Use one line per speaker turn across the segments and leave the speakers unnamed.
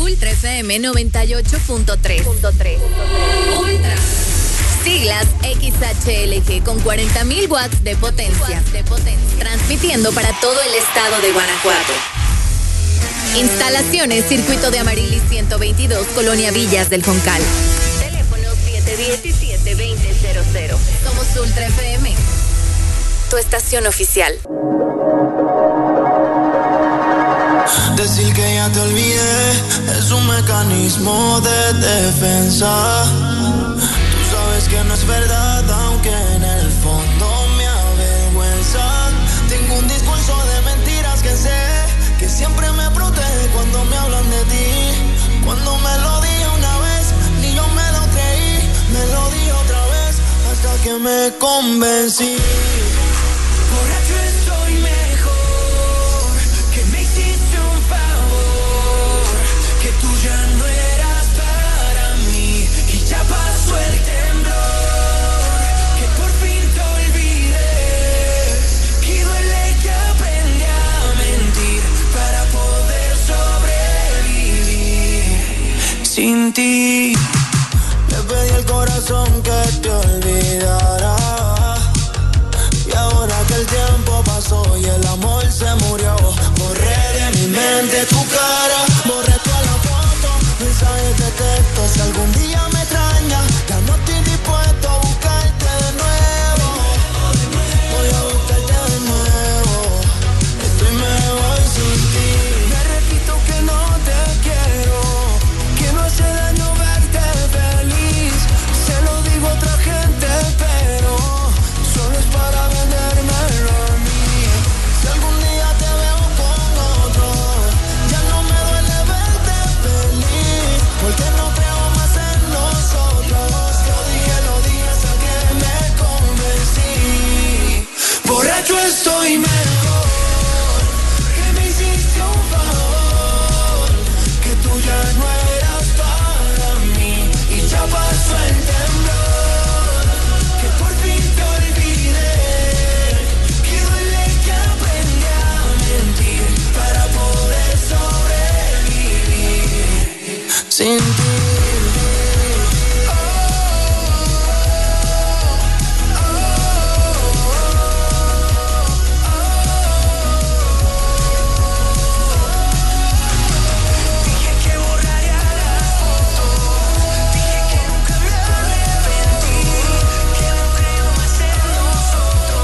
Ultra FM 98.3. Ultra. Siglas XHLG con 40.000 watts de potencia. Transmitiendo para todo el estado de Guanajuato. Instalaciones Circuito de Amarilis 122, Colonia Villas del Juncal. Teléfono 717-2000. Somos Ultra FM, tu estación oficial.
Decir que ya te olvidé es un mecanismo de defensa. Tú sabes que no es verdad, aunque en el fondo me avergüenza. Tengo un discurso de mentiras que sé que siempre me protege cuando me hablan de ti. Cuando me lo dije una vez, ni yo me lo creí. Me lo dije otra vez hasta que me convencí. Borracho estoy mejor, que me hiciste un favor, que tú ya no eras para mí y ya pasó el temblor, que por fin te olvidé, que duele que aprendí a mentir para poder sobrevivir sin ti. Le pedí al corazón que te olvidara. Y ahora que el tiempo pasó y el amor se murió, borré de mi mente tu cara, borré toda la foto, mensajes de texto. Si algún día me extrañas, ya no estoy dispuesto a buscarte de nuevo. Voy a buscarte de nuevo. Estoy mejor sin ti. Me repito que no te quiero, que no hace daño verte feliz. Se lo digo a otra gente, pero solo es para vendérmelo a mí. Si algún día te veo con otro, ya no me duele verte feliz, porque no creo más en nosotros. Lo dije hasta que me convencí. Borracho estoy mejor, que me hiciste un favor, que tú ya no eras para mí y ya pasó el temblor, que por fin te olvidé, que duele que aprendí a mentir para poder sobrevivir sin ti. Dije que borraría la foto, dije que nunca me arrepentí, que no creo más en nosotros.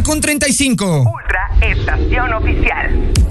9:35.
Ultra Estación Oficial.